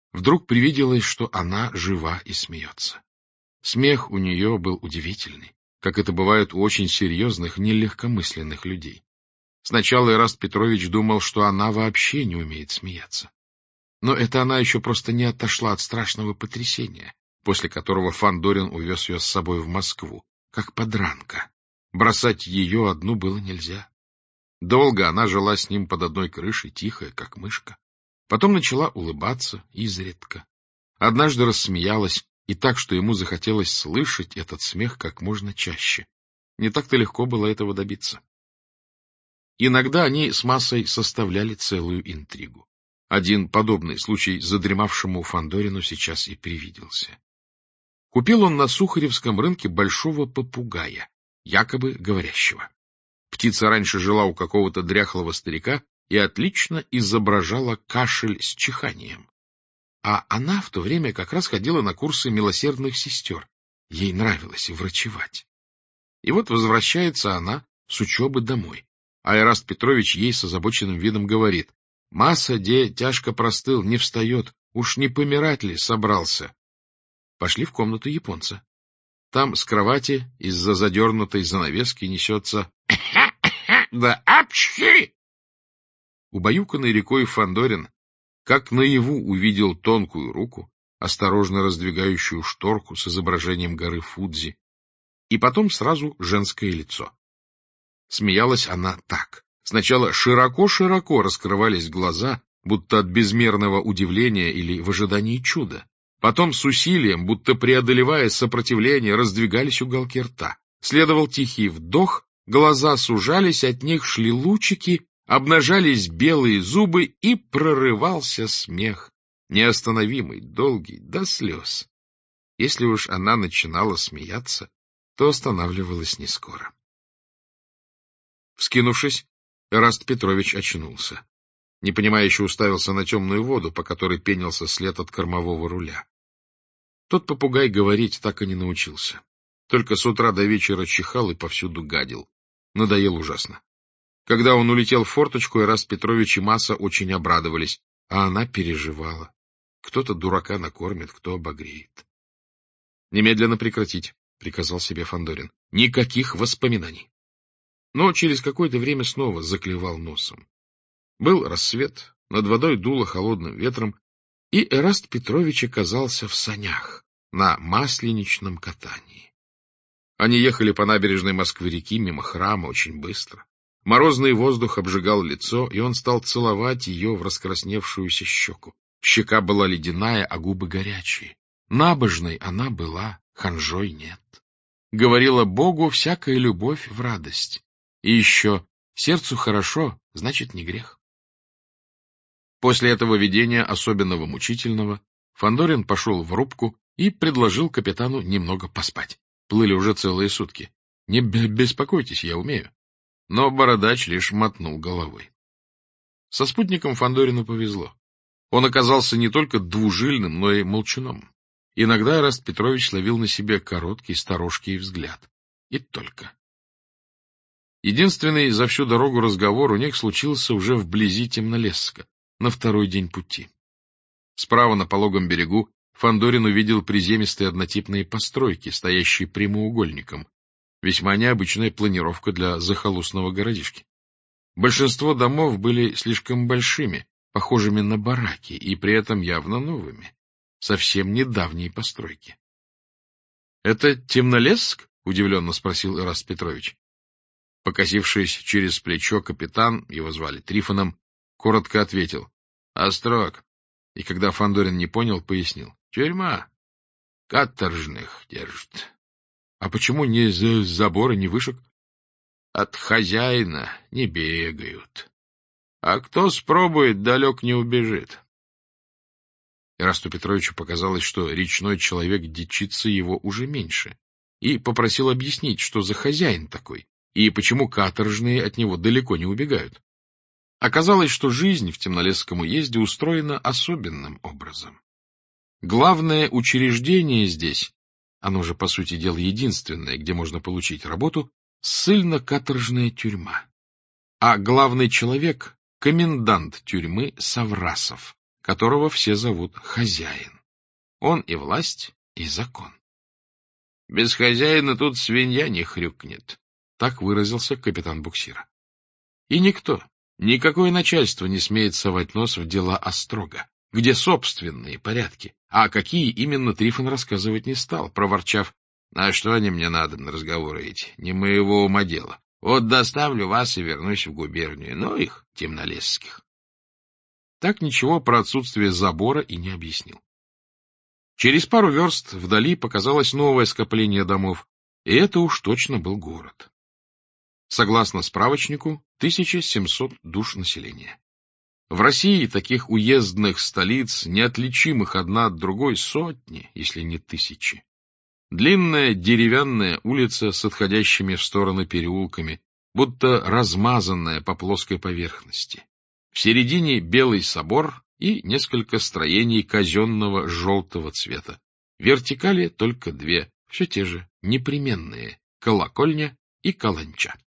Вдруг привиделось, что она жива и смеется. Смех у нее был удивительный, как это бывает у очень серьезных, нелегкомысленных людей. Сначала Эраст Петрович думал, что она вообще не умеет смеяться. Но это она еще просто не отошла от страшного потрясения, после которого Фандорин увез ее с собой в Москву, как подранка. Бросать ее одну было нельзя. Долго она жила с ним под одной крышей, тихая, как мышка. Потом начала улыбаться изредка. Однажды рассмеялась, и так, что ему захотелось слышать этот смех как можно чаще. Не так-то легко было этого добиться. Иногда они с Массой составляли целую интригу. Один подобный случай задремавшему Фандорину сейчас и привиделся. Купил он на Сухаревском рынке большого попугая, якобы говорящего. Птица раньше жила у какого-то дряхлого старика и отлично изображала кашель с чиханием. А она в то время как раз ходила на курсы милосердных сестер. Ей нравилось врачевать. И вот возвращается она с учебы домой. А Эраст Петрович ей с озабоченным видом говорит: «Масса, де тяжко простыл, не встает, уж не помирать ли собрался?» Пошли в комнату японца. Там с кровати из-за задернутой занавески несется «Да апчхи!». Убаюканный рекой Фандорин как наяву увидел тонкую руку, осторожно раздвигающую шторку с изображением горы Фудзи, и потом сразу женское лицо. Смеялась она так. Сначала широко-широко раскрывались глаза, будто от безмерного удивления или в ожидании чуда. Потом с усилием, будто преодолевая сопротивление, раздвигались уголки рта. Следовал тихий вдох, глаза сужались, от них шли лучики, обнажались белые зубы, и прорывался смех, неостановимый, долгий, до слез. Если уж она начинала смеяться, то останавливалась не скоро. Вскинувшись, Эраст Петрович очнулся. Непонимающе уставился на темную воду, по которой пенился след от кормового руля. Тот попугай говорить так и не научился. Только с утра до вечера чихал и повсюду гадил. Надоел ужасно. Когда он улетел в форточку, Эраст Петрович и Масса очень обрадовались, а она переживала. Кто-то дурака накормит, кто обогреет. — Немедленно прекратить, — приказал себе Фандорин. — Никаких воспоминаний. Но через какое-то время снова заклевал носом. Был рассвет, над водой дуло холодным ветром, и Эраст Петрович оказался в санях на масленичном катании. Они ехали по набережной Москвы-реки мимо храма очень быстро. Морозный воздух обжигал лицо, и он стал целовать ее в раскрасневшуюся щеку. Щека была ледяная, а губы горячие. Набожной она была, ханжой нет. Говорила Богу всякая любовь в радость. И еще сердцу хорошо, значит, не грех. После этого видения, особенного мучительного, Фандорин пошел в рубку и предложил капитану немного поспать. Плыли уже целые сутки. Не беспокойтесь, я умею. Но бородач лишь мотнул головой. Со спутником Фандорину повезло. Он оказался не только двужильным, но и молчуном. Иногда Эраст Петрович ловил на себе короткий сторожкий взгляд. И только. Единственный за всю дорогу разговор у них случился уже вблизи Темнолесска, на второй день пути. Справа на пологом берегу Фандорин увидел приземистые однотипные постройки, стоящие прямоугольником. Весьма необычная планировка для захолустного городишки. Большинство домов были слишком большими, похожими на бараки, и при этом явно новыми, совсем недавней постройки. — Это Темнолесск? — удивленно спросил Эраст Петрович. Покосившись через плечо, капитан, его звали Трифоном, коротко ответил: — Острог. И когда Фандорин не понял, пояснил: — Тюрьма. Каторжных держит. — А почему не за забора, не вышек? — От хозяина не бегают. А кто спробует, далек не убежит. Эрасту Петровичу показалось, что речной человек дичится его уже меньше, и попросил объяснить, что за хозяин такой, и почему каторжные от него далеко не убегают. Оказалось, что жизнь в Темнолесском уезде устроена особенным образом. Главное учреждение здесь, оно же, по сути дела, единственное, где можно получить работу, ссыльно-каторжная тюрьма. А главный человек — комендант тюрьмы Саврасов, которого все зовут хозяин. Он и власть, и закон. «Без хозяина тут свинья не хрюкнет», — так выразился капитан буксира. И никто, никакое начальство не смеет совать нос в дела острога, где собственные порядки. А какие именно, Трифон рассказывать не стал, проворчав: «А что они мне надо на разговоры эти? Не моего ума дело. Вот доставлю вас и вернусь в губернию. Ну их, темнолесских». Так ничего про отсутствие забора и не объяснил. Через пару верст вдали показалось новое скопление домов, и это уж точно был город. Согласно справочнику, 1700 душ населения. В России таких уездных столиц, неотличимых одна от другой, сотни, если не тысячи. Длинная деревянная улица с отходящими в стороны переулками, будто размазанная по плоской поверхности. В середине белый собор и несколько строений казенного желтого цвета. Вертикали только две, все те же, непременные — колокольня и каланча.